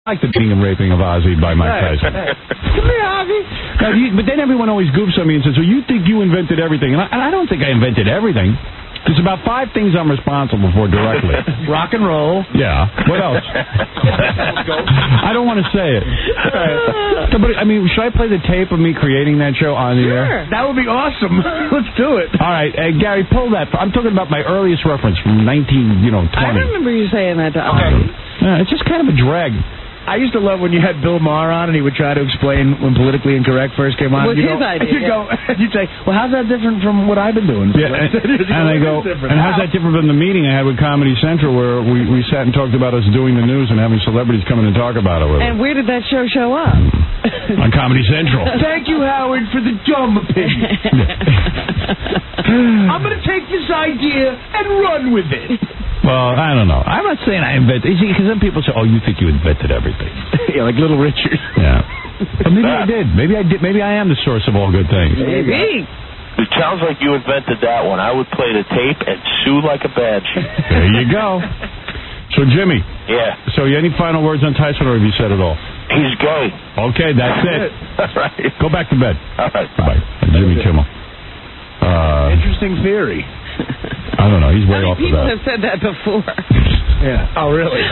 I like the beating and raping of Ozzy by Mike Tyson. Come here, Ozzy. But then everyone always goofs on me and says, well, you think you invented everything. And I don't think I invented everything. There's about 5 things I'm responsible for directly. Rock and roll. Yeah. What else? I don't want to say it. So, but, I mean, should I play the tape of me creating that show on the air? That would be awesome. Let's do it. All right. Gary, pull that. I'm talking about my earliest reference from 1920. I remember you saying that to Ozzy. Yeah, it's just kind of a drag. I used to love when you had Bill Maher on and he would try to explain when Politically Incorrect first came on. It was his idea. You'd say, well, how's that different from what I've been doing? Yeah, and I go, and how's that different from the meeting I had with Comedy Central where we sat and talked about us doing the news and having celebrities come in and talk about it with us? And where did that show up? On Comedy Central. Thank you, Howard, for the dumb opinion. I'm going to take this idea and run with it. Well, I don't know. I'm not saying I invented. Because some people say, "Oh, you think you invented everything?" Yeah, like Little Richard. Yeah. But maybe I did. Maybe I did. Maybe I am the source of all good things. Maybe. It sounds like you invented that one. I would play the tape and sue like a banshee. There you go. So, Jimmy. Yeah. So, any final words on Tyson, or have you said it all? He's gay. Okay, that's it. All right. Go back to bed. All right. Bye. Jimmy Kimmel. Interesting theory. I don't know. He's way off of People that. have said that before. Yeah. Oh, really?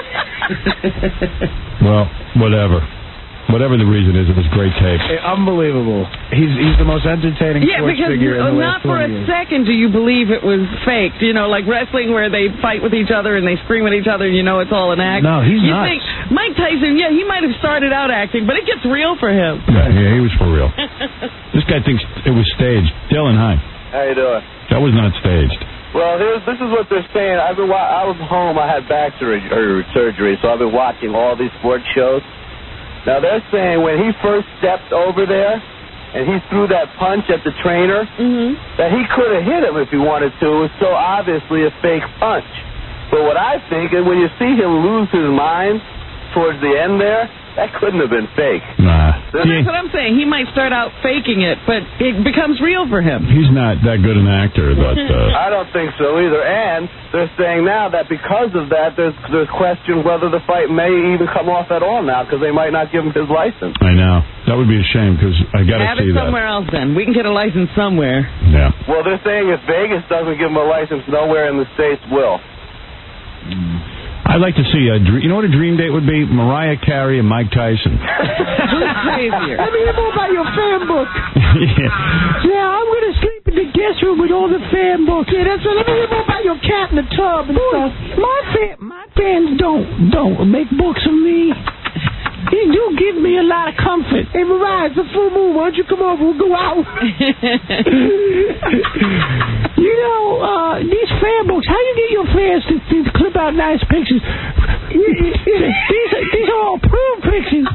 Well, whatever. Whatever the reason is, it was great tape. Unbelievable. He's the most entertaining sports figure in the last 20 years. Not for a second do you believe it was faked. You know, like wrestling where they fight with each other and they scream at each other and you know it's all an act. No, he's you nuts. think Mike Tyson, he might have started out acting, but it gets real for him. Yeah, he was for real. This guy thinks it was staged. Dylan, hi. How you doing? That was not staged. Well, this is what they're saying. I was home. I had back surgery, so I've been watching all these sports shows. Now, they're saying when he first stepped over there and he threw that punch at the trainer, that he could have hit him if he wanted to. It was so obviously a fake punch. But what I think is when you see him lose his mind towards the end there, that couldn't have been fake. Nah. That's what I'm saying. He might start out faking it, but it becomes real for him. He's not that good an actor. But I don't think so either. And they're saying now that because of that, there's question whether the fight may even come off at all now because they might not give him his license. I know. That would be a shame because I got to see that. Have it somewhere else then. We can get a license somewhere. Yeah. Well, they're saying if Vegas doesn't give him a license, nowhere in the States will. I'd like to see you know what a dream date would be? Mariah Carey and Mike Tyson. Who's crazier? Let me hear more about your fan book. Yeah, I'm going to sleep in the guest room with all the fan books. Yeah, that's right. Let me hear more about your cat in the tub and stuff. My fans don't make books of me. They do give me a lot of comfort. Hey, Mariah, it's a full moon. Why don't you come over? We'll go out. You know, these fan books, how you get your fans to clip out nice pictures? These are all proof pictures.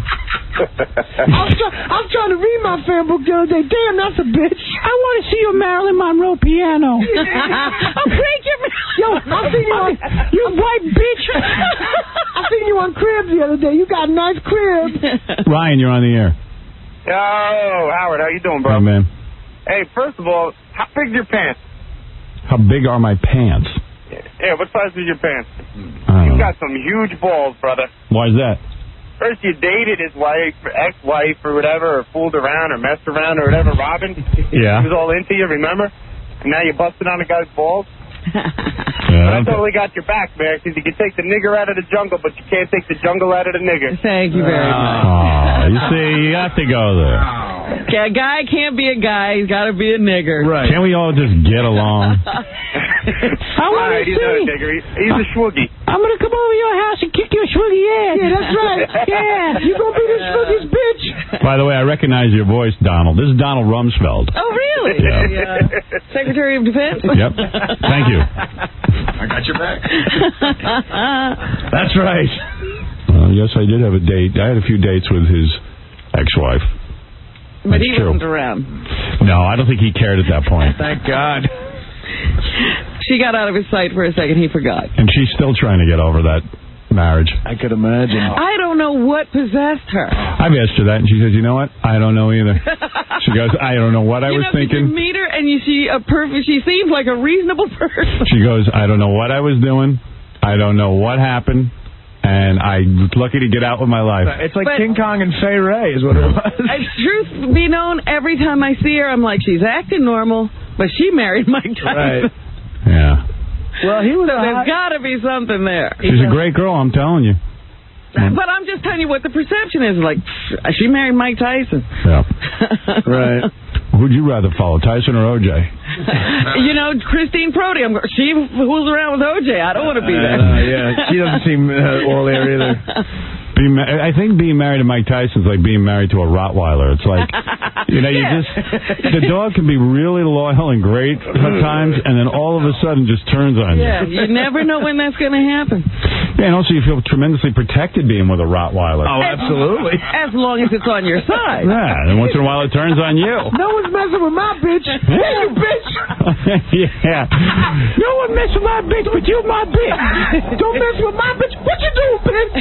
I was trying to read my fan book the other day. Damn, that's a bitch. I want to see your Marilyn Monroe piano. I'm breaking. Yo, I seen you on, you white bitch. I seen you on Cribs the other day. You got a nice crib. Ryan, you're on the air. Yo, Howard, how you doing, bro? Hey, man. Hey, first of all, how big are your pants? How big are my pants? Yeah, what size is your pants? You got some huge balls, brother. Why is that? First you dated his wife, or ex-wife, or whatever, or fooled around, or messed around, or whatever, Robin. Yeah. He was all into you, remember? And now you busted on a guy's balls? Yeah, I totally got your back, man, because you can take the nigger out of the jungle, but you can't take the jungle out of the nigger. Thank you very much. Oh, you see, you have to go there. A guy can't be a guy. He's got to be a nigger. Right. Can't we all just get along? All right, he's not a nigger. He's a schwoogie. I'm going to come over to your house and kick your schwoogie ass. Yeah, that's right. Yeah, you're going to be the schwoogie's bitch. By the way, I recognize your voice, Donald. This is Donald Rumsfeld. Oh, really? Yeah. Secretary of Defense? Yep. Thank you. I got your back. That's right. Yes, I did have a date. I had a few dates with his ex-wife. But That's he true. wasn't around. No, I don't think he cared at that point. Thank God. She got out of his sight for a second. He forgot. And she's still trying to get over that marriage. I could imagine. I don't know what possessed her. I've asked her that, and she says, you know what? I don't know either. She goes, I don't know what I was thinking. You meet her, and you see she seems like a reasonable person. She goes, I don't know what I was doing. I don't know what happened. And I was lucky to get out with my life. It's like King Kong and Fay Ray is what it was. Truth be known, every time I see her, I'm like, she's acting normal, but she married Mike Tyson. Right. Yeah. Well, he was. So there's got to be something there. She's a great girl, I'm telling you. But I'm just telling you what the perception is. Like, she married Mike Tyson. Yeah. Right. Who'd you rather follow, Tyson or O.J.? You know, Christine Prody. She fools around with O.J. I don't want to be there. Yeah, she doesn't seem all there either. I think being married to Mike Tyson's like being married to a Rottweiler. It's like, you know, the dog can be really loyal and great at times, and then all of a sudden just turns on you. Yeah, you never know when that's going to happen. Yeah, and also you feel tremendously protected being with a Rottweiler. Oh, absolutely. As long as it's on your side. Yeah, and once in a while it turns on you. No one's messing with my bitch. Hey, you bitch. Yeah. No one mess with my bitch, but you my bitch. Don't mess with my bitch. What you do, bitch?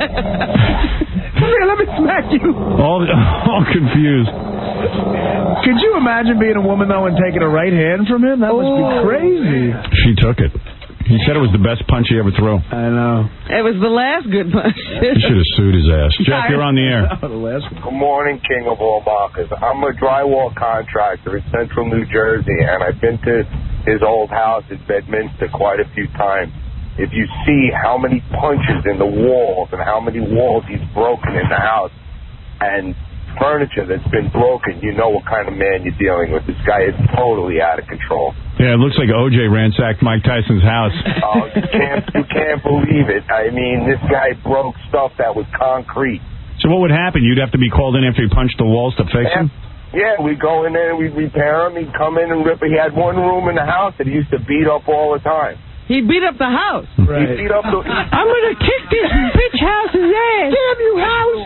Come here, let me smack you. All confused. Could you imagine being a woman, though, and taking a right hand from him? That must be crazy. She took it. He said it was the best punch he ever threw. I know. It was the last good punch. He should have sued his ass. Jeff, you're on the air. Good morning, King of all Markers. I'm a drywall contractor in central New Jersey, and I've been to his old house in Bedminster quite a few times. If you see how many punches in the walls and how many walls he's broken in the house and furniture that's been broken, you know what kind of man you're dealing with. This guy is totally out of control. Yeah, it looks like O.J. ransacked Mike Tyson's house. Oh, you can't believe it. I mean, this guy broke stuff that was concrete. So what would happen? You'd have to be called in after he punched the walls to fix him? Yeah, we'd go in there and we'd repair him. He'd come in and rip it. He had one room in the house that he used to beat up all the time. He beat up the house. Right. He beat up the... I'm going to kick this bitch house's ass. Damn you, house.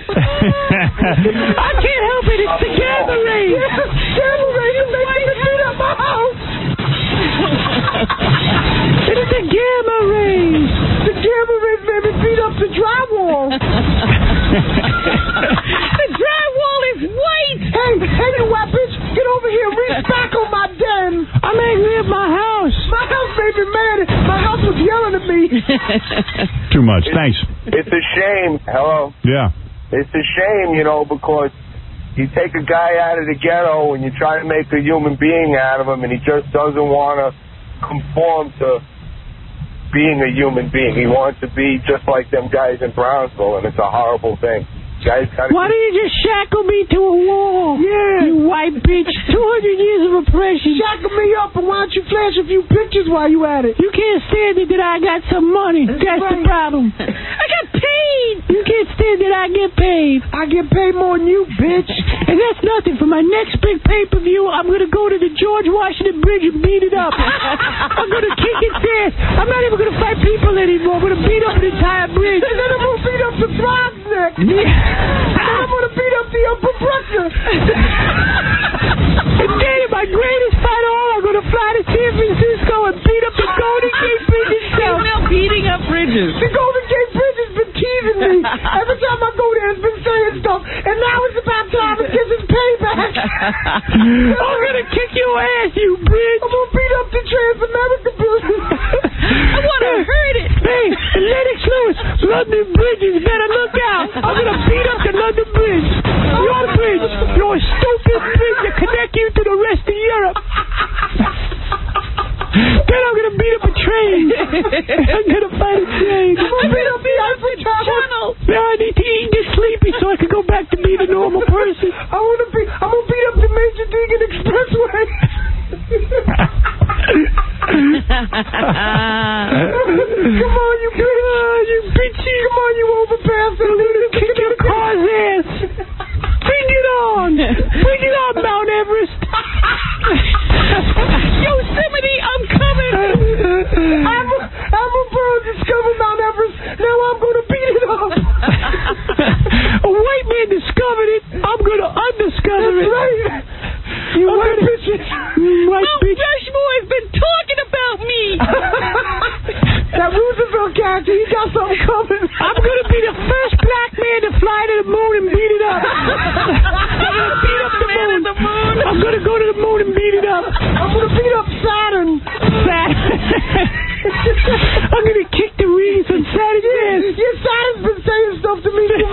I can't help it. It's the gamma rays. Gamma rays. They made me beat up my house. It is the gamma rays. The gamma rays made me beat up the drywall. The drywall is white. Hey, you white bitch. Get over here. Reach back on my den. I'm angry at my house. My house made me mad. My house was yelling at me. Too much. Thanks. It's a shame. Hello? Yeah. It's a shame, you know, because you take a guy out of the ghetto and you try to make a human being out of him, and he just doesn't want to conform to being a human being. He wants to be just like them guys in Brownsville, and it's a horrible thing. Why don't you just shackle me to a wall? Yeah. You white bitch. 200 years of oppression. Shackle me up, and why don't you flash a few pictures while you at it? You can't stand it that I got some money. That's right. The problem. I got paid. You can't stand that I get paid. I get paid more than you, bitch. And that's nothing. For my next big pay-per-view, I'm going to go to the George Washington Bridge and beat it up. I'm going to kick its ass. I'm not even going to fight people anymore. I'm going to beat up the entire bridge. And then I'm going to beat up the frog's neck. Yeah. I'm going to beat up the upper Bruckner. And then in my greatest fight of all, I'm going to fly to San Francisco and beat up the Golden Gate Bridge itself. He's now beating up bridges. The Golden Gate Bridge has been teasing me. Every time I go there, it's been saying stuff. And now it's about time it gets its payback. I'm going to kick your ass, you bridge. I'm going to beat up the Trans-America building. I want to hurt it. Hey, Lennox Lewis, London Bridges, better look out. I'm going to beat up the London Bridge. Your bridge. Your stupid bridge that connect you to the rest of Europe. Then I'm going to beat up a train. I'm going to fight a train. I'm going to beat up the Eiffel Tower. Now I need to eat and get sleepy so I can go back to being a normal person. I'm going to beat up the Major Deegan Expressway. Come on, you bitchy. Come on, you overpass. I'm going to kick your car's ass. Bring it on. Bring it on, Mount Everest. Yosemite, I'm coming. I'm about to discover Mount Everest. Now I'm going to beat it up. A white man discovered it. I'm going to undiscover it. That's right. You white bitches. Mount Rushmore has been talking about me. That Roosevelt character, he got something coming. I'm going to be the first black man to fly to the moon and beat it up. I'm going to beat up the man at the moon. I'm going to go to the moon and beat it up. I'm going to beat up Saturn. I'm going to kick the rings on Saturn's ass. Yeah, Saturn to me so